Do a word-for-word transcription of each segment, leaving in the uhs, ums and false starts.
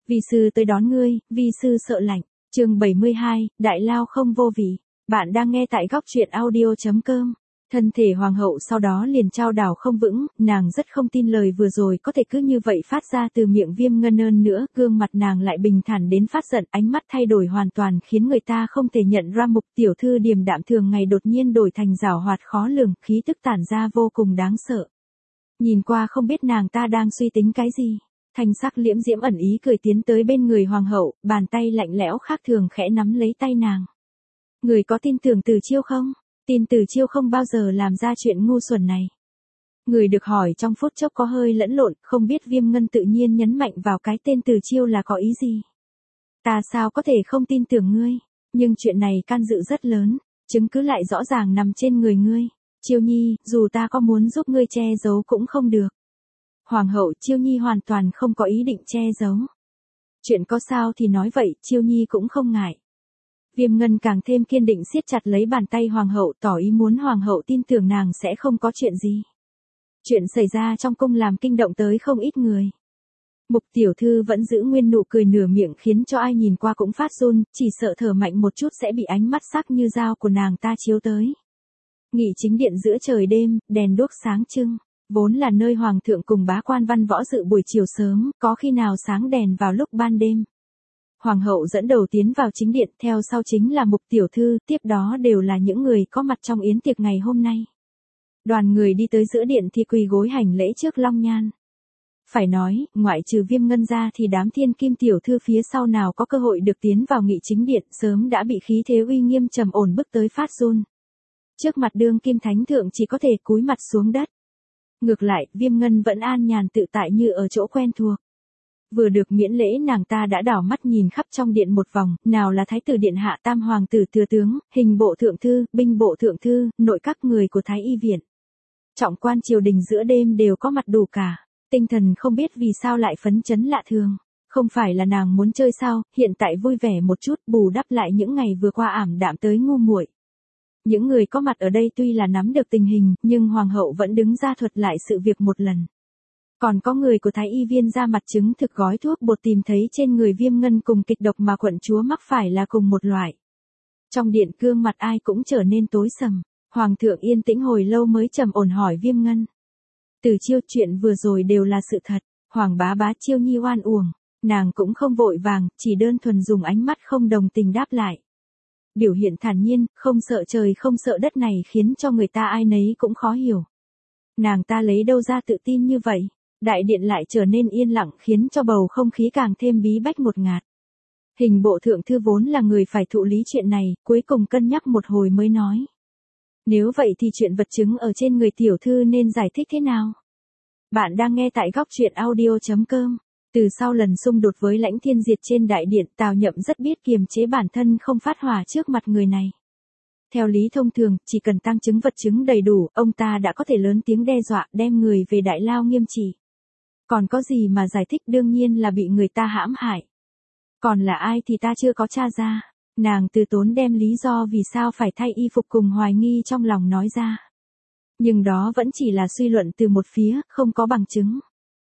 Vi sư tới đón ngươi, vi sư sợ lạnh. Chương bảy mươi hai, Đại Lao không vô vị. Bạn đang nghe tại góc truyện audio chấm com. Thân thể hoàng hậu sau đó liền trao đảo không vững, nàng rất không tin lời vừa rồi có thể cứ như vậy phát ra từ miệng Viêm Ngân ơn nữa, gương mặt nàng lại bình thản đến phát giận, ánh mắt thay đổi hoàn toàn khiến người ta không thể nhận ra Mục tiểu thư điềm đạm thường ngày đột nhiên đổi thành giảo hoạt khó lường, khí tức tản ra vô cùng đáng sợ. Nhìn qua không biết nàng ta đang suy tính cái gì. Thanh sắc liễm diễm ẩn ý cười tiến tới bên người hoàng hậu, bàn tay lạnh lẽo khác thường khẽ nắm lấy tay nàng. Người có tin tưởng Từ Chiêu không? Tin Từ Chiêu không bao giờ làm ra chuyện ngu xuẩn này. Người được hỏi trong phút chốc có hơi lẫn lộn, không biết Viêm Ngân tự nhiên nhấn mạnh vào cái tên Từ Chiêu là có ý gì. Ta sao có thể không tin tưởng ngươi, nhưng chuyện này can dự rất lớn, chứng cứ lại rõ ràng nằm trên người ngươi. Chiêu Nhi, dù ta có muốn giúp ngươi che giấu cũng không được. Hoàng hậu, Chiêu Nhi hoàn toàn không có ý định che giấu. Chuyện có sao thì nói vậy, Chiêu Nhi cũng không ngại. Viêm Ngân càng thêm kiên định siết chặt lấy bàn tay hoàng hậu, tỏ ý muốn hoàng hậu tin tưởng nàng sẽ không có chuyện gì. Chuyện xảy ra trong cung làm kinh động tới không ít người. Mục tiểu thư vẫn giữ nguyên nụ cười nửa miệng khiến cho ai nhìn qua cũng phát run, chỉ sợ thở mạnh một chút sẽ bị ánh mắt sắc như dao của nàng ta chiếu tới. Nghị chính điện giữa trời đêm, đèn đuốc sáng trưng. Vốn là nơi hoàng thượng cùng bá quan văn võ dự buổi chiều sớm, có khi nào sáng đèn vào lúc ban đêm. Hoàng hậu dẫn đầu tiến vào chính điện, theo sau chính là Mục tiểu thư, tiếp đó đều là những người có mặt trong yến tiệc ngày hôm nay. Đoàn người đi tới giữa điện thì quỳ gối hành lễ trước long nhan. Phải nói, ngoại trừ Viêm Ngân ra thì đám thiên kim tiểu thư phía sau nào có cơ hội được tiến vào nghị chính điện, sớm đã bị khí thế uy nghiêm trầm ổn bức tới phát run. Trước mặt đương kim thánh thượng chỉ có thể cúi mặt xuống đất. Ngược lại, Viêm Ngân vẫn an nhàn tự tại như ở chỗ quen thuộc. Vừa được miễn lễ nàng ta đã đảo mắt nhìn khắp trong điện một vòng, nào là thái tử điện hạ, tam hoàng tử thừa tướng, hình bộ thượng thư, binh bộ thượng thư, nội các người của thái y viện. Trọng quan triều đình giữa đêm đều có mặt đủ cả, tinh thần không biết vì sao lại phấn chấn lạ thường. Không phải là nàng muốn chơi sao, hiện tại vui vẻ một chút bù đắp lại những ngày vừa qua ảm đạm tới ngu muội. Những người có mặt ở đây tuy là nắm được tình hình, nhưng hoàng hậu vẫn đứng ra thuật lại sự việc một lần. Còn có người của thái y viên ra mặt chứng thực gói thuốc bột tìm thấy trên người Viêm Ngân cùng kịch độc mà quận chúa mắc phải là cùng một loại. Trong điện gương mặt ai cũng trở nên tối sầm, hoàng thượng yên tĩnh hồi lâu mới trầm ổn hỏi Viêm Ngân. Từ Chiêu, chuyện vừa rồi đều là sự thật, hoàng bá bá Chiêu Nhi oan uổng, nàng cũng không vội vàng, chỉ đơn thuần dùng ánh mắt không đồng tình đáp lại. Biểu hiện thản nhiên, không sợ trời không sợ đất này khiến cho người ta ai nấy cũng khó hiểu. Nàng ta lấy đâu ra tự tin như vậy? Đại điện lại trở nên yên lặng khiến cho bầu không khí càng thêm bí bách ngột ngạt. Hình bộ thượng thư vốn là người phải thụ lý chuyện này, cuối cùng cân nhắc một hồi mới nói. Nếu vậy thì chuyện vật chứng ở trên người tiểu thư nên giải thích thế nào? Bạn đang nghe tại góc truyện audio chấm com. Từ sau lần xung đột với Lãnh Thiên Diệt trên đại điện, Tào Nhậm rất biết kiềm chế bản thân không phát hỏa trước mặt người này. Theo lý thông thường, chỉ cần tăng chứng vật chứng đầy đủ, ông ta đã có thể lớn tiếng đe dọa đem người về Đại Lao nghiêm trị. Còn có gì mà giải thích, đương nhiên là bị người ta hãm hại. Còn là ai thì ta chưa có tra ra. Nàng từ tốn đem lý do vì sao phải thay y phục cùng hoài nghi trong lòng nói ra. Nhưng đó vẫn chỉ là suy luận từ một phía, không có bằng chứng.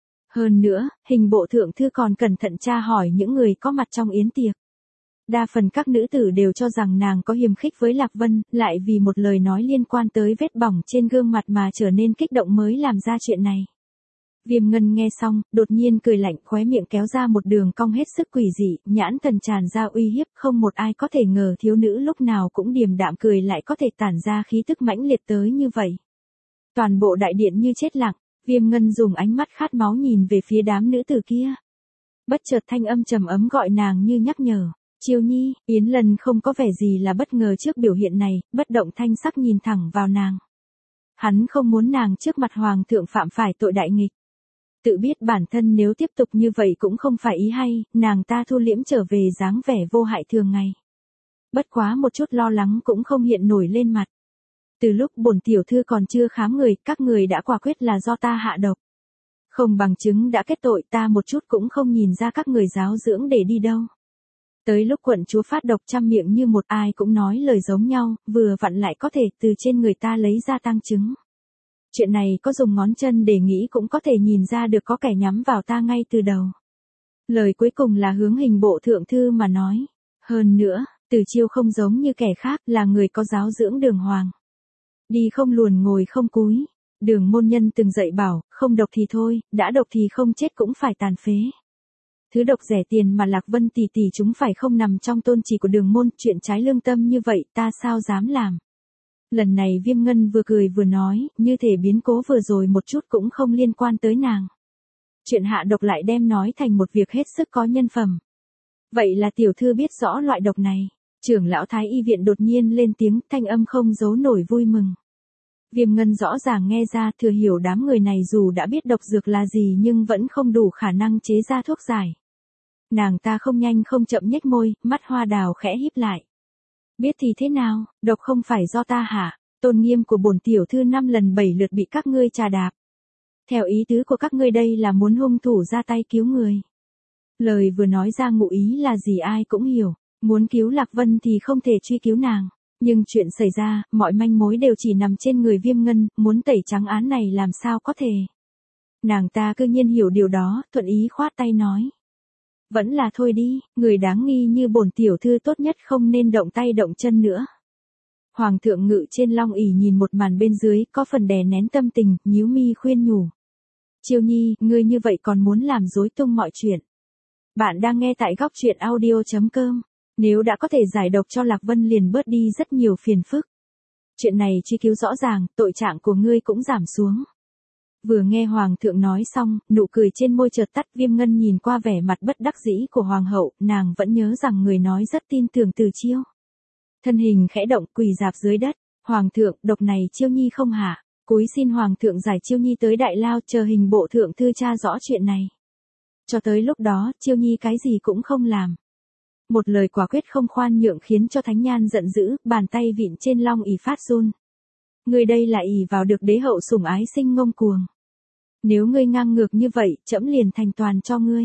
Hơn nữa, hình bộ thượng thư còn cẩn thận tra hỏi những người có mặt trong yến tiệc. Đa phần các nữ tử đều cho rằng nàng có hiềm khích với Lạc Vân, lại vì một lời nói liên quan tới vết bỏng trên gương mặt mà trở nên kích động mới làm ra chuyện này. Viêm Ngân nghe xong, đột nhiên cười lạnh, khóe miệng kéo ra một đường cong hết sức quỷ dị, nhãn thần tràn ra uy hiếp, không một ai có thể ngờ thiếu nữ lúc nào cũng điềm đạm cười lại có thể tản ra khí tức mãnh liệt tới như vậy. Toàn bộ đại điện như chết lặng, Viêm Ngân dùng ánh mắt khát máu nhìn về phía đám nữ tử kia. Bất chợt thanh âm trầm ấm gọi nàng như nhắc nhở. Chiêu Nhi, Yến Lần không có vẻ gì là bất ngờ trước biểu hiện này, bất động thanh sắc nhìn thẳng vào nàng. Hắn không muốn nàng trước mặt hoàng thượng phạm phải tội đại nghịch. Tự biết bản thân nếu tiếp tục như vậy cũng không phải ý hay, nàng ta thu liễm trở về dáng vẻ vô hại thường ngày. Bất quá một chút lo lắng cũng không hiện nổi lên mặt. Từ lúc bổn tiểu thư còn chưa khám người, các người đã quả quyết là do ta hạ độc. Không bằng chứng đã kết tội, ta một chút cũng không nhìn ra các người giáo dưỡng để đi đâu. Tới lúc quận chúa phát độc trăm miệng như một ai cũng nói lời giống nhau, vừa vặn lại có thể từ trên người ta lấy ra tang chứng. Chuyện này có dùng ngón chân để nghĩ cũng có thể nhìn ra được có kẻ nhắm vào ta ngay từ đầu. Lời cuối cùng là hướng hình bộ thượng thư mà nói. Hơn nữa, Từ Chiêu không giống như kẻ khác, là người có giáo dưỡng đường hoàng. Đi không luồn ngồi không cúi. Đường môn nhân từng dạy bảo, không độc thì thôi, đã độc thì không chết cũng phải tàn phế. Thứ độc rẻ tiền mà Lạc Vân tỷ tỷ chúng phải không nằm trong tôn chỉ của đường môn, chuyện trái lương tâm như vậy ta sao dám làm. Lần này Viêm Ngân vừa cười vừa nói, như thể biến cố vừa rồi một chút cũng không liên quan tới nàng. Chuyện hạ độc lại đem nói thành một việc hết sức có nhân phẩm. Vậy là tiểu thư biết rõ loại độc này. Trưởng lão Thái y viện đột nhiên lên tiếng, thanh âm không giấu nổi vui mừng. Viêm Ngân rõ ràng nghe ra, thừa hiểu đám người này dù đã biết độc dược là gì nhưng vẫn không đủ khả năng chế ra thuốc giải. Nàng ta không nhanh không chậm nhếch môi, mắt hoa đào khẽ híp lại. Biết thì thế nào, độc không phải do ta hả? Tôn nghiêm của bổn tiểu thư năm lần bảy lượt bị các ngươi trà đạp. Theo ý tứ của các ngươi đây là muốn hung thủ ra tay cứu người. Lời vừa nói ra ngụ ý là gì ai cũng hiểu, muốn cứu Lạc Vân thì không thể truy cứu nàng. Nhưng chuyện xảy ra, mọi manh mối đều chỉ nằm trên người Viêm Ngân, muốn tẩy trắng án này làm sao có thể. Nàng ta cư nhiên hiểu điều đó, thuận ý khoát tay nói. Vẫn là thôi đi, người đáng nghi như bổn tiểu thư tốt nhất không nên động tay động chân nữa. Hoàng thượng ngự trên long ỷ nhìn một màn bên dưới, có phần đè nén tâm tình, nhíu mi khuyên nhủ. Chiêu Nhi, ngươi như vậy còn muốn làm rối tung mọi chuyện. Bạn đang nghe tại góc truyện audio chấm com. Nếu đã có thể giải độc cho Lạc Vân liền bớt đi rất nhiều phiền phức. Chuyện này truy cứu rõ ràng, tội trạng của ngươi cũng giảm xuống. Vừa nghe Hoàng thượng nói xong, nụ cười trên môi chợt tắt. Viêm Ngân nhìn qua vẻ mặt bất đắc dĩ của Hoàng hậu, nàng vẫn nhớ rằng người nói rất tin tưởng Từ Chiêu. Thân hình khẽ động quỳ dạp dưới đất. Hoàng thượng, độc này Chiêu Nhi không hả? Cúi xin Hoàng thượng giải Chiêu Nhi tới Đại Lao, chờ hình bộ thượng thư tra rõ chuyện này. Cho tới lúc đó, Chiêu Nhi cái gì cũng không làm. Một lời quả quyết không khoan nhượng khiến cho Thánh Nhan giận dữ, bàn tay vịn trên long ỷ phát run. Ngươi đây là ỷ vào được đế hậu sủng ái sinh ngông cuồng. Nếu ngươi ngang ngược như vậy, trẫm liền thành toàn cho ngươi.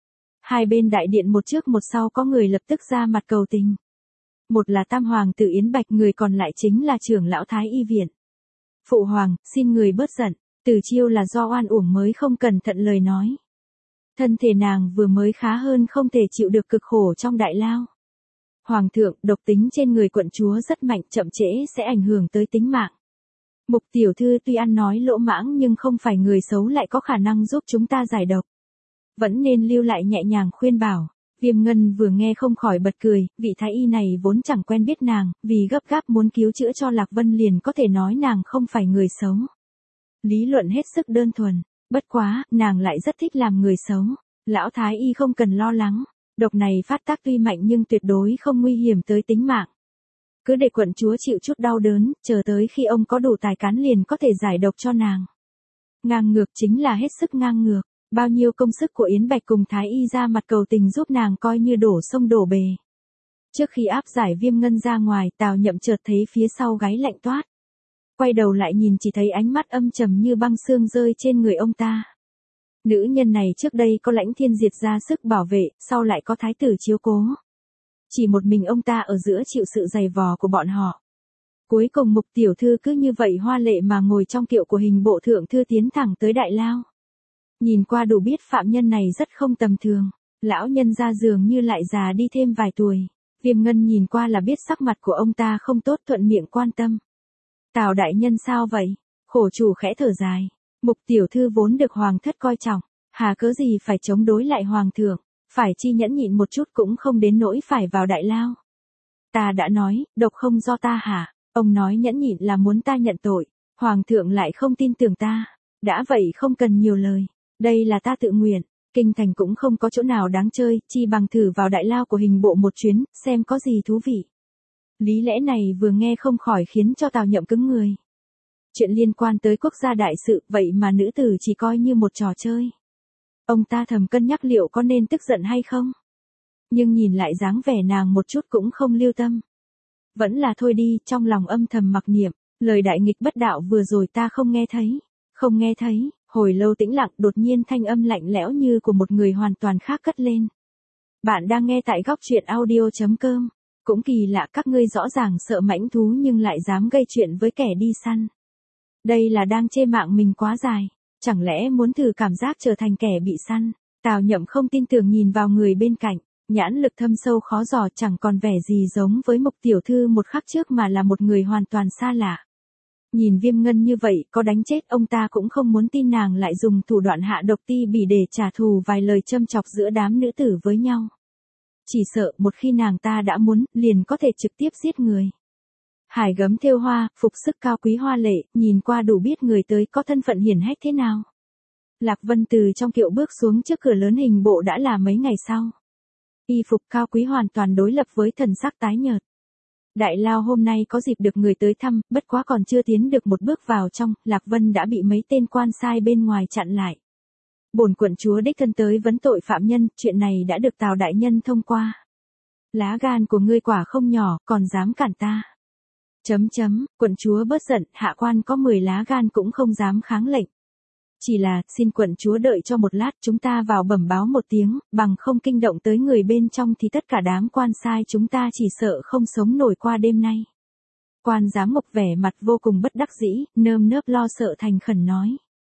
Hai bên đại điện một trước một sau có người lập tức ra mặt cầu tình. Một là Tam Hoàng tử Yến Bạch, người còn lại chính là trưởng lão Thái y viện. Phụ hoàng, xin người bớt giận, Từ Chiêu là do oan uổng mới không cẩn thận lời nói. Thân thể nàng vừa mới khá hơn không thể chịu được cực khổ trong Đại Lao. Hoàng thượng, độc tính trên người quận chúa rất mạnh, chậm trễ sẽ ảnh hưởng tới tính mạng. Mục tiểu thư tuy ăn nói lỗ mãng nhưng không phải người xấu, lại có khả năng giúp chúng ta giải độc. Vẫn nên lưu lại, nhẹ nhàng khuyên bảo. Viêm Ngân vừa nghe không khỏi bật cười, vị thái y này vốn chẳng quen biết nàng, vì gấp gáp muốn cứu chữa cho Lạc Vân liền có thể nói nàng không phải người xấu. Lý luận hết sức đơn thuần, bất quá, nàng lại rất thích làm người xấu. Lão thái y không cần lo lắng, độc này phát tác tuy mạnh nhưng tuyệt đối không nguy hiểm tới tính mạng. Cứ để quận chúa chịu chút đau đớn, chờ tới khi ông có đủ tài cán liền có thể giải độc cho nàng. Ngang ngược chính là hết sức ngang ngược. Bao nhiêu công sức của Yến Bạch cùng Thái y ra mặt cầu tình giúp nàng coi như đổ sông đổ bề. Trước khi áp giải Viêm Ngân ra ngoài, Tào Nhậm chợt thấy phía sau gáy lạnh toát. Quay đầu lại nhìn chỉ thấy ánh mắt âm trầm như băng xương rơi trên người ông ta. Nữ nhân này trước đây có Lãnh Thiên Diệt ra sức bảo vệ, sau lại có thái tử chiếu cố. Chỉ một mình ông ta ở giữa chịu sự giày vò của bọn họ. Cuối cùng Mục tiểu thư cứ như vậy hoa lệ mà ngồi trong kiệu của hình bộ thượng thư tiến thẳng tới Đại Lao. Nhìn qua đủ biết phạm nhân này rất không tầm thường, lão nhân ra dường như lại già đi thêm vài tuổi. Viêm Ngân nhìn qua là biết sắc mặt của ông ta không tốt, thuận miệng quan tâm. Tào đại nhân sao vậy? Khổ chủ khẽ thở dài. Mục tiểu thư vốn được hoàng thất coi trọng, hà cớ gì phải chống đối lại hoàng thượng, phải chi nhẫn nhịn một chút cũng không đến nỗi phải vào Đại Lao. Ta đã nói, độc không do ta hả? Ông nói nhẫn nhịn là muốn ta nhận tội, hoàng thượng lại không tin tưởng ta. Đã vậy không cần nhiều lời. Đây là ta tự nguyện, kinh thành cũng không có chỗ nào đáng chơi, chi bằng thử vào Đại Lao của hình bộ một chuyến, xem có gì thú vị. Lý lẽ này vừa nghe không khỏi khiến cho Tào Nhậm cứng người. Chuyện liên quan tới quốc gia đại sự, vậy mà nữ tử chỉ coi như một trò chơi. Ông ta thầm cân nhắc liệu có nên tức giận hay không. Nhưng nhìn lại dáng vẻ nàng một chút cũng không lưu tâm. Vẫn là thôi đi, trong lòng âm thầm mặc niệm, lời đại nghịch bất đạo vừa rồi ta không nghe thấy, không nghe thấy. Hồi lâu tĩnh lặng, đột nhiên thanh âm lạnh lẽo như của một người hoàn toàn khác cất lên. Bạn đang nghe tại góc truyện audio chấm com. Cũng kỳ lạ, các ngươi rõ ràng sợ mãnh thú nhưng lại dám gây chuyện với kẻ đi săn. Đây là đang chê mạng mình quá dài, chẳng lẽ muốn thử cảm giác trở thành kẻ bị săn. Tào Nhậm không tin tưởng nhìn vào người bên cạnh, nhãn lực thâm sâu khó dò, chẳng còn vẻ gì giống với Mục tiểu thư một khắc trước mà là một người hoàn toàn xa lạ. Nhìn Viêm Ngân như vậy, có đánh chết ông ta cũng không muốn tin nàng lại dùng thủ đoạn hạ độc ti bỉ để trả thù vài lời châm chọc giữa đám nữ tử với nhau. Chỉ sợ một khi nàng ta đã muốn, liền có thể trực tiếp giết người. Hải gấm thêu hoa, phục sức cao quý hoa lệ, nhìn qua đủ biết người tới có thân phận hiển hách thế nào. Lạc Vân từ trong kiệu bước xuống trước cửa lớn, hình bộ đã là mấy ngày sau. Y phục cao quý hoàn toàn đối lập với thần sắc tái nhợt. Đại lao hôm nay có dịp được người tới thăm, bất quá còn chưa tiến được một bước vào trong, Lạc Vân đã bị mấy tên quan sai bên ngoài chặn lại. Bổn quận chúa đích thân tới vấn tội phạm nhân, chuyện này đã được Tào đại nhân thông qua. Lá gan của ngươi quả không nhỏ, còn dám cản ta. Chấm chấm, quận chúa bớt giận, hạ quan có mười lá gan cũng không dám kháng lệnh. Chỉ là, xin quận chúa đợi cho một lát, chúng ta vào bẩm báo một tiếng, bằng không kinh động tới người bên trong thì tất cả đám quan sai chúng ta chỉ sợ không sống nổi qua đêm nay. Quan giám mục vẻ mặt vô cùng bất đắc dĩ, nơm nớp lo sợ thành khẩn nói.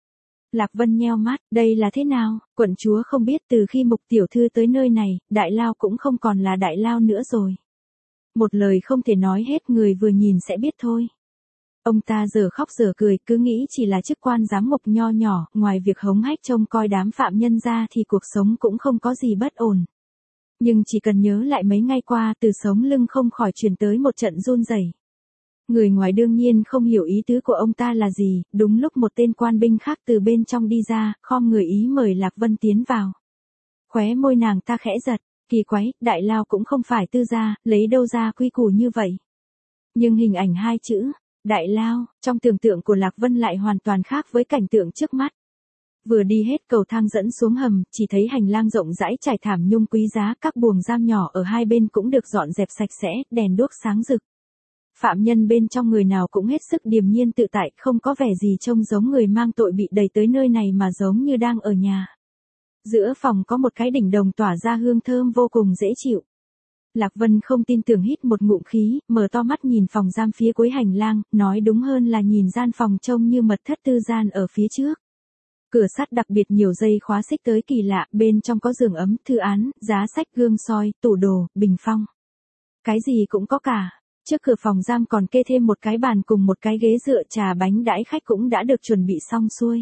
Lạc Vân nheo mắt, đây là thế nào, quận chúa không biết từ khi Mục tiểu thư tới nơi này, đại lao cũng không còn là đại lao nữa rồi. Một lời không thể nói hết, người vừa nhìn sẽ biết thôi. Ông ta giờ khóc giờ cười, cứ nghĩ chỉ là chức quan giám mục nho nhỏ, ngoài việc hống hách trông coi đám phạm nhân ra thì cuộc sống cũng không có gì bất ổn. Nhưng chỉ cần nhớ lại mấy ngày qua, từ sống lưng không khỏi truyền tới một trận run rẩy. Người ngoài đương nhiên không hiểu ý tứ của ông ta là gì, đúng lúc một tên quan binh khác từ bên trong đi ra, khom người ý mời Lạc Vân tiến vào. Khóe môi nàng ta khẽ giật, kỳ quái, đại lao cũng không phải tư gia, lấy đâu ra quy củ như vậy. Nhưng hình ảnh hai chữ, đại lao, trong tưởng tượng của Lạc Vân lại hoàn toàn khác với cảnh tượng trước mắt. Vừa đi hết cầu thang dẫn xuống hầm, chỉ thấy hành lang rộng rãi trải thảm nhung quý giá, các buồng giam nhỏ ở hai bên cũng được dọn dẹp sạch sẽ, đèn đuốc sáng rực. Phạm nhân bên trong người nào cũng hết sức điềm nhiên tự tại, không có vẻ gì trông giống người mang tội bị đẩy tới nơi này mà giống như đang ở nhà. Giữa phòng có một cái đỉnh đồng tỏa ra hương thơm vô cùng dễ chịu. Lạc Vân không tin tưởng hít một ngụm khí, mở to mắt nhìn phòng giam phía cuối hành lang, nói đúng hơn là nhìn gian phòng trông như mật thất tư gian ở phía trước. Cửa sắt đặc biệt nhiều dây khóa xích tới kỳ lạ, bên trong có giường ấm, thư án, giá sách, gương soi, tủ đồ, bình phong. Cái gì cũng có cả. Trước cửa phòng giam còn kê thêm một cái bàn cùng một cái ghế dựa, trà bánh đãi khách cũng đã được chuẩn bị xong xuôi.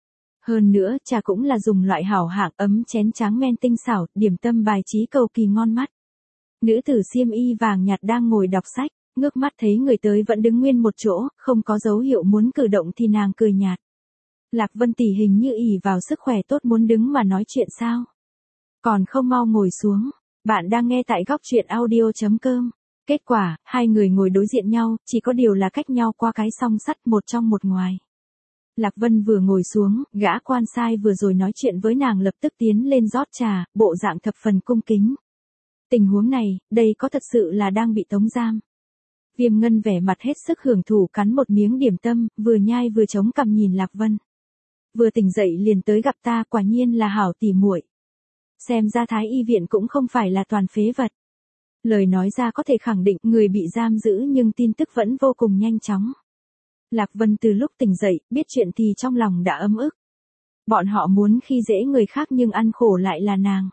Hơn nữa, trà cũng là dùng loại hảo hạng, ấm chén tráng men tinh xảo, điểm tâm bài trí cầu kỳ ngon mắt. Nữ tử xiêm y vàng nhạt đang ngồi đọc sách, ngước mắt thấy người tới vẫn đứng nguyên một chỗ, không có dấu hiệu muốn cử động thì nàng cười nhạt. Lạc Vân tỷ hình như ỷ vào sức khỏe tốt muốn đứng mà nói chuyện sao? Còn không mau ngồi xuống. Bạn đang nghe tại góc truyện audio chấm com. Kết quả, hai người ngồi đối diện nhau, chỉ có điều là cách nhau qua cái song sắt, một trong một ngoài. Lạc Vân vừa ngồi xuống, gã quan sai vừa rồi nói chuyện với nàng lập tức tiến lên rót trà, bộ dạng thập phần cung kính. Tình huống này, đây có thật sự là đang bị tống giam. Viêm Ngân vẻ mặt hết sức hưởng thụ cắn một miếng điểm tâm, vừa nhai vừa chống cằm nhìn Lạc Vân. Vừa tỉnh dậy liền tới gặp ta, quả nhiên là hảo tỉ muội. Xem ra Thái y viện cũng không phải là toàn phế vật. Lời nói ra có thể khẳng định người bị giam giữ nhưng tin tức vẫn vô cùng nhanh chóng. Lạc Vân từ lúc tỉnh dậy, biết chuyện thì trong lòng đã ấm ức. Bọn họ muốn khi dễ người khác nhưng ăn khổ lại là nàng.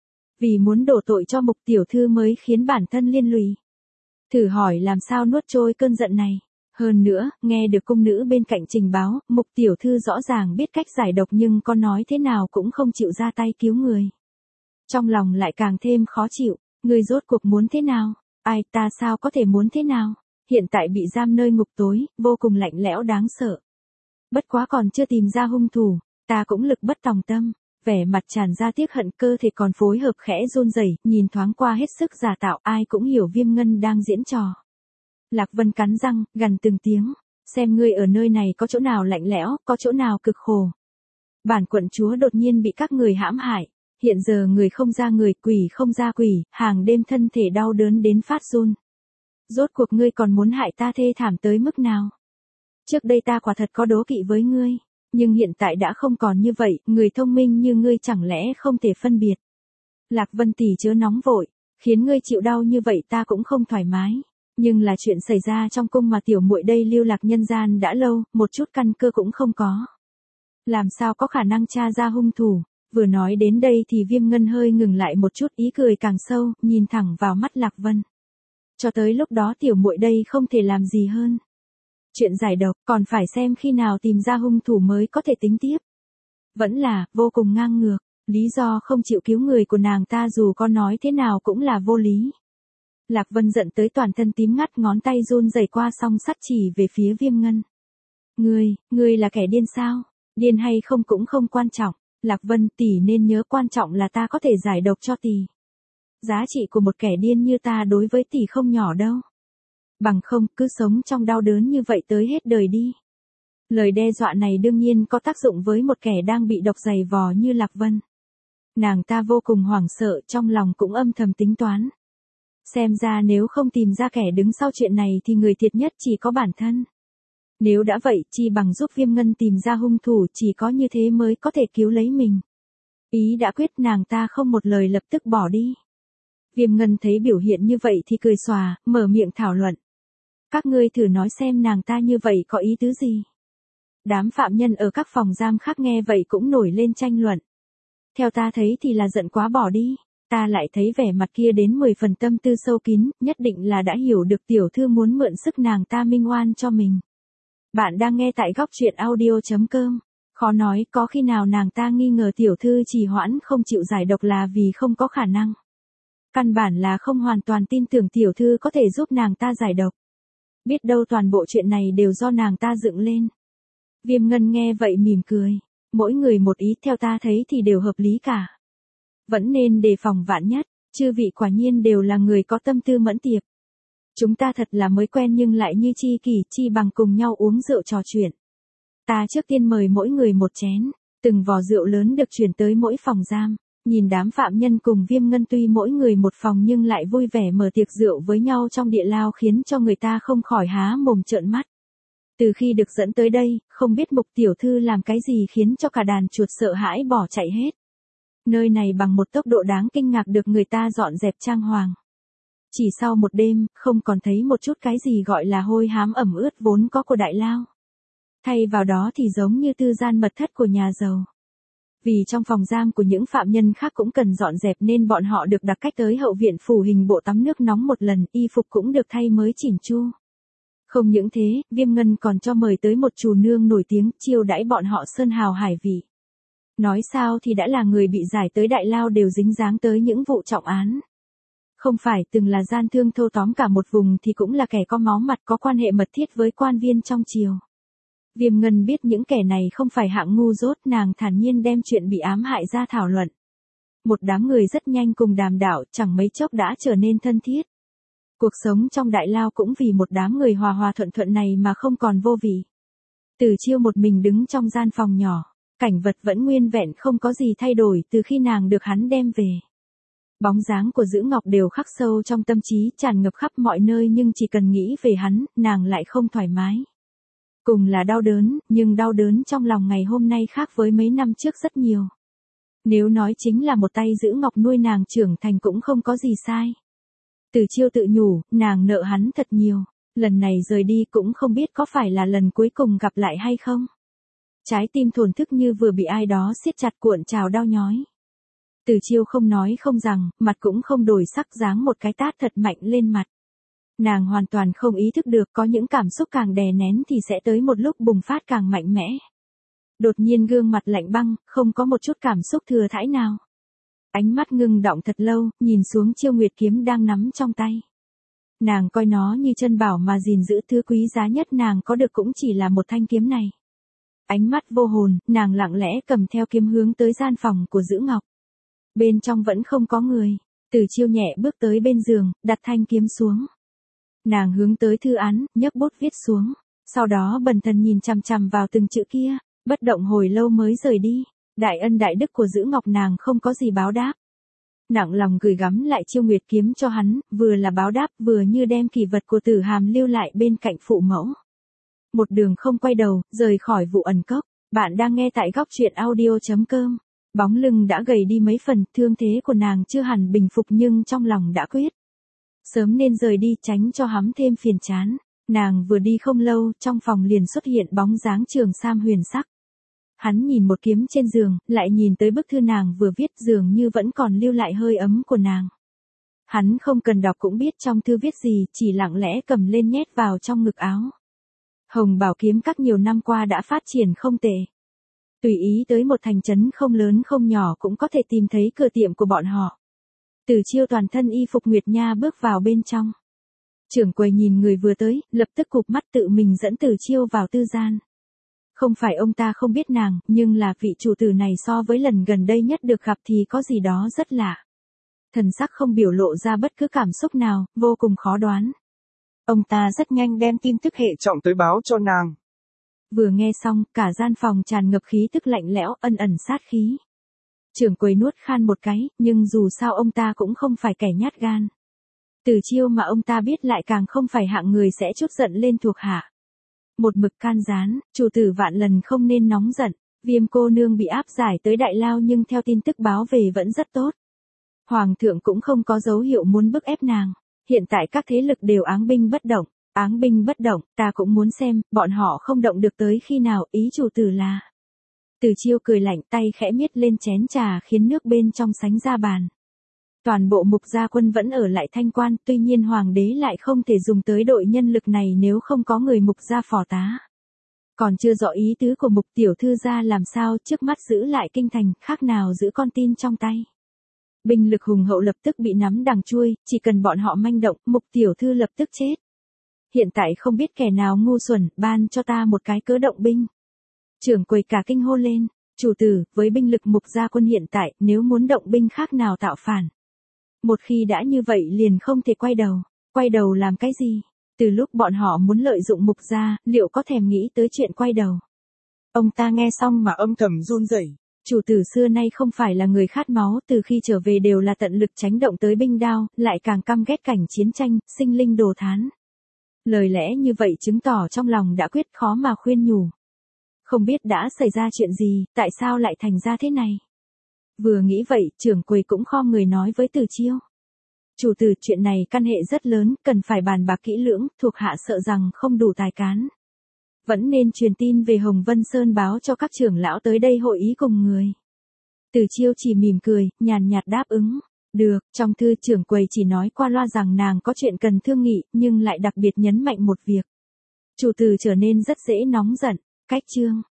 Vì muốn đổ tội cho Mục tiểu thư mới khiến bản thân liên lụy. Thử hỏi làm sao nuốt trôi cơn giận này. Hơn nữa, nghe được cung nữ bên cạnh trình báo, Mục tiểu thư rõ ràng biết cách giải độc nhưng có nói thế nào cũng không chịu ra tay cứu người. Trong lòng lại càng thêm khó chịu. Người rốt cuộc muốn thế nào? Ai, ta sao có thể muốn thế nào? Hiện tại bị giam nơi ngục tối, vô cùng lạnh lẽo đáng sợ. Bất quá còn chưa tìm ra hung thủ, ta cũng lực bất tòng tâm. Vẻ mặt tràn ra tiếc hận, cơ thể còn phối hợp khẽ run rẩy, nhìn thoáng qua hết sức giả tạo, ai cũng hiểu Viêm Ngân đang diễn trò. Lạc Vân cắn răng, gằn từng tiếng, xem ngươi ở nơi này có chỗ nào lạnh lẽo, có chỗ nào cực khổ. Bản quận chúa đột nhiên bị các người hãm hại. Hiện giờ người không ra người, quỷ không ra quỷ, hàng đêm thân thể đau đớn đến phát run. Rốt cuộc ngươi còn muốn hại ta thê thảm tới mức nào? Trước đây ta quả thật có đố kỵ với ngươi, nhưng hiện tại đã không còn như vậy, người thông minh như ngươi chẳng lẽ không thể phân biệt. Lạc Vân tỷ chớ nóng vội, khiến ngươi chịu đau như vậy ta cũng không thoải mái. Nhưng là chuyện xảy ra trong cung mà tiểu muội đây lưu lạc nhân gian đã lâu, một chút căn cơ cũng không có. Làm sao có khả năng tra ra hung thủ? Vừa nói đến đây thì Viêm Ngân hơi ngừng lại một chút, ý cười càng sâu, nhìn thẳng vào mắt Lạc Vân. Cho tới lúc đó tiểu muội đây không thể làm gì hơn. Chuyện giải độc còn phải xem khi nào tìm ra hung thủ mới có thể tính tiếp. Vẫn là, vô cùng ngang ngược, lý do không chịu cứu người của nàng ta dù có nói thế nào cũng là vô lý. Lạc Vân giận tới toàn thân tím ngắt, ngón tay run rẩy qua song sắt chỉ về phía Viêm Ngân. Ngươi, ngươi là kẻ điên sao? Điên hay không cũng không quan trọng. Lạc Vân, tỷ nên nhớ quan trọng là ta có thể giải độc cho tỷ. Giá trị của một kẻ điên như ta đối với tỷ không nhỏ đâu. Bằng không, cứ sống trong đau đớn như vậy tới hết đời đi. Lời đe dọa này đương nhiên có tác dụng với một kẻ đang bị độc dày vò như Lạc Vân. Nàng ta vô cùng hoảng sợ, trong lòng cũng âm thầm tính toán. Xem ra nếu không tìm ra kẻ đứng sau chuyện này thì người thiệt nhất chỉ có bản thân. Nếu đã vậy, chi bằng giúp Viêm Ngân tìm ra hung thủ, chỉ có như thế mới có thể cứu lấy mình. Ý đã quyết, nàng ta không một lời lập tức bỏ đi. Viêm Ngân thấy biểu hiện như vậy thì cười xòa, mở miệng thảo luận. Các ngươi thử nói xem nàng ta như vậy có ý tứ gì? Đám phạm nhân ở các phòng giam khác nghe vậy cũng nổi lên tranh luận. Theo ta thấy thì là giận quá bỏ đi. Ta lại thấy vẻ mặt kia đến mười phần tâm tư sâu kín, nhất định là đã hiểu được tiểu thư muốn mượn sức nàng ta minh oan cho mình. Bạn đang nghe tại góc truyện audio chấm com. Khó nói có khi nào nàng ta nghi ngờ tiểu thư trì hoãn không chịu giải độc là vì không có khả năng. Căn bản là không hoàn toàn tin tưởng tiểu thư có thể giúp nàng ta giải độc. Biết đâu toàn bộ chuyện này đều do nàng ta dựng lên. Viêm Ngân nghe vậy mỉm cười. Mỗi người một ý, theo ta thấy thì đều hợp lý cả. Vẫn nên đề phòng vạn nhất, chư vị quả nhiên đều là người có tâm tư mẫn tiệp. Chúng ta thật là mới quen nhưng lại như chi kỷ, chi bằng cùng nhau uống rượu trò chuyện. Ta trước tiên mời mỗi người một chén, từng vò rượu lớn được chuyển tới mỗi phòng giam. Nhìn đám phạm nhân cùng Viêm Ngân tuy mỗi người một phòng nhưng lại vui vẻ mở tiệc rượu với nhau trong địa lao khiến cho người ta không khỏi há mồm trợn mắt. Từ khi được dẫn tới đây, không biết Mục tiểu thư làm cái gì khiến cho cả đàn chuột sợ hãi bỏ chạy hết. Nơi này bằng một tốc độ đáng kinh ngạc được người ta dọn dẹp trang hoàng. Chỉ sau một đêm, không còn thấy một chút cái gì gọi là hôi hám ẩm ướt vốn có của đại lao. Thay vào đó thì giống như tư gian mật thất của nhà giàu. Vì trong phòng giam của những phạm nhân khác cũng cần dọn dẹp nên bọn họ được đặt cách tới hậu viện phủ hình bộ tắm nước nóng một lần, y phục cũng được thay mới chỉn chu. Không những thế, Viêm Ngân còn cho mời tới một chủ nương nổi tiếng, chiêu đãi bọn họ sơn hào hải vị. Nói sao thì đã là người bị giải tới đại lao đều dính dáng tới những vụ trọng án. Không phải từng là gian thương thâu tóm cả một vùng thì cũng là kẻ có máu mặt có quan hệ mật thiết với quan viên trong triều. Viêm Ngân biết những kẻ này không phải hạng ngu dốt, nàng thản nhiên đem chuyện bị ám hại ra thảo luận. Một đám người rất nhanh cùng đàm đạo, chẳng mấy chốc đã trở nên thân thiết. Cuộc sống trong đại lao cũng vì một đám người hòa hòa thuận thuận này mà không còn vô vị. Từ Chiêu một mình đứng trong gian phòng nhỏ, cảnh vật vẫn nguyên vẹn không có gì thay đổi từ khi nàng được hắn đem về. Bóng dáng của Dữ Ngọc đều khắc sâu trong tâm trí, tràn ngập khắp mọi nơi nhưng chỉ cần nghĩ về hắn, nàng lại không thoải mái. Cùng là đau đớn, nhưng đau đớn trong lòng ngày hôm nay khác với mấy năm trước rất nhiều. Nếu nói chính là một tay Dữ Ngọc nuôi nàng trưởng thành cũng không có gì sai. Từ Chiêu tự nhủ, nàng nợ hắn thật nhiều, lần này rời đi cũng không biết có phải là lần cuối cùng gặp lại hay không. Trái tim thổn thức như vừa bị ai đó siết chặt cuộn trào đau nhói. Từ Chiêu không nói không rằng, mặt cũng không đổi sắc, giáng một cái tát thật mạnh lên mặt. Nàng hoàn toàn không ý thức được có những cảm xúc càng đè nén thì sẽ tới một lúc bùng phát càng mạnh mẽ. Đột nhiên gương mặt lạnh băng, không có một chút cảm xúc thừa thãi nào. Ánh mắt ngưng đọng thật lâu, nhìn xuống Chiêu Nguyệt kiếm đang nắm trong tay. Nàng coi nó như chân bảo mà gìn giữ, thứ quý giá nhất nàng có được cũng chỉ là một thanh kiếm này. Ánh mắt vô hồn, nàng lặng lẽ cầm theo kiếm hướng tới gian phòng của Dữ Ngọc. Bên trong vẫn không có người. Từ Chiêu nhẹ bước tới bên giường, đặt thanh kiếm xuống. Nàng hướng tới thư án, nhấc bút viết xuống. Sau đó bần thần nhìn chằm chằm vào từng chữ kia, bất động hồi lâu mới rời đi. Đại ân đại đức của Dữ Ngọc nàng không có gì báo đáp. Nặng lòng gửi gắm lại Chiêu Nguyệt kiếm cho hắn, vừa là báo đáp vừa như đem kỷ vật của Tử Hàm lưu lại bên cạnh phụ mẫu. Một đường không quay đầu, rời khỏi vụ ẩn cốc. Bạn đang nghe tại góc truyện audio chấm com. Bóng lưng đã gầy đi mấy phần, thương thế của nàng chưa hẳn bình phục nhưng trong lòng đã quyết. Sớm nên rời đi tránh cho hắn thêm phiền chán. Nàng vừa đi không lâu, trong phòng liền xuất hiện bóng dáng Trường Sam huyền sắc. Hắn nhìn một kiếm trên giường, lại nhìn tới bức thư nàng vừa viết dường như vẫn còn lưu lại hơi ấm của nàng. Hắn không cần đọc cũng biết trong thư viết gì, chỉ lặng lẽ cầm lên nhét vào trong ngực áo. Hồng Bảo kiếm các nhiều năm qua đã phát triển không tệ. Tùy ý tới một thành trấn không lớn không nhỏ cũng có thể tìm thấy cửa tiệm của bọn họ. Từ Chiêu toàn thân y phục Nguyệt Nha bước vào bên trong. Trưởng quầy nhìn người vừa tới, lập tức cụp mắt tự mình dẫn Từ Chiêu vào tư gian. Không phải ông ta không biết nàng, nhưng là vị chủ tử này so với lần gần đây nhất được gặp thì có gì đó rất lạ. Thần sắc không biểu lộ ra bất cứ cảm xúc nào, vô cùng khó đoán. Ông ta rất nhanh đem tin tức hệ trọng tới báo cho nàng. Vừa nghe xong, cả gian phòng tràn ngập khí tức lạnh lẽo, ân ẩn sát khí. Trưởng quầy nuốt khan một cái, nhưng dù sao ông ta cũng không phải kẻ nhát gan. Từ Chiêu mà ông ta biết lại càng không phải hạng người sẽ trút giận lên thuộc hạ. Một mực can gián, chủ tử vạn lần không nên nóng giận. Viêm cô nương bị áp giải tới Đại Lao nhưng theo tin tức báo về vẫn rất tốt. Hoàng thượng cũng không có dấu hiệu muốn bức ép nàng. Hiện tại các thế lực đều áng binh bất động. Áng binh bất động, ta cũng muốn xem, bọn họ không động được tới khi nào, ý chủ tử là. Từ Chiêu cười lạnh, tay khẽ miết lên chén trà khiến nước bên trong sánh ra bàn. Toàn bộ mục gia quân vẫn ở lại Thanh Quan, tuy nhiên hoàng đế lại không thể dùng tới đội nhân lực này nếu không có người mục gia phò tá. Còn chưa rõ ý tứ của mục tiểu thư gia làm sao trước mắt giữ lại kinh thành, khác nào giữ con tin trong tay. Binh lực hùng hậu lập tức bị nắm đằng chui, chỉ cần bọn họ manh động, mục tiểu thư lập tức chết. Hiện tại không biết kẻ nào ngu xuẩn, ban cho ta một cái cớ động binh. Trưởng quầy cả kinh hô lên, chủ tử, với binh lực mục gia quân hiện tại, nếu muốn động binh khác nào tạo phản. Một khi đã như vậy liền không thể quay đầu, quay đầu làm cái gì? Từ lúc bọn họ muốn lợi dụng mục gia, liệu có thèm nghĩ tới chuyện quay đầu? Ông ta nghe xong mà âm thầm run rẩy. Chủ tử xưa nay không phải là người khát máu, từ khi trở về đều là tận lực tránh động tới binh đao, lại càng căm ghét cảnh chiến tranh, sinh linh đồ thán. Lời lẽ như vậy chứng tỏ trong lòng đã quyết, khó mà khuyên nhủ. Không biết đã xảy ra chuyện gì, tại sao lại thành ra thế này? Vừa nghĩ vậy, trưởng quầy cũng khom người nói với Từ Chiêu. Chủ tử, chuyện này căn hệ rất lớn, cần phải bàn bạc kỹ lưỡng, thuộc hạ sợ rằng không đủ tài cán. Vẫn nên truyền tin về Hồng Vân Sơn báo cho các trưởng lão tới đây hội ý cùng người. Từ Chiêu chỉ mỉm cười, nhàn nhạt đáp ứng. Được, trong thư trưởng quầy chỉ nói qua loa rằng nàng có chuyện cần thương nghị, nhưng lại đặc biệt nhấn mạnh một việc. Chủ tử trở nên rất dễ nóng giận. Cách chương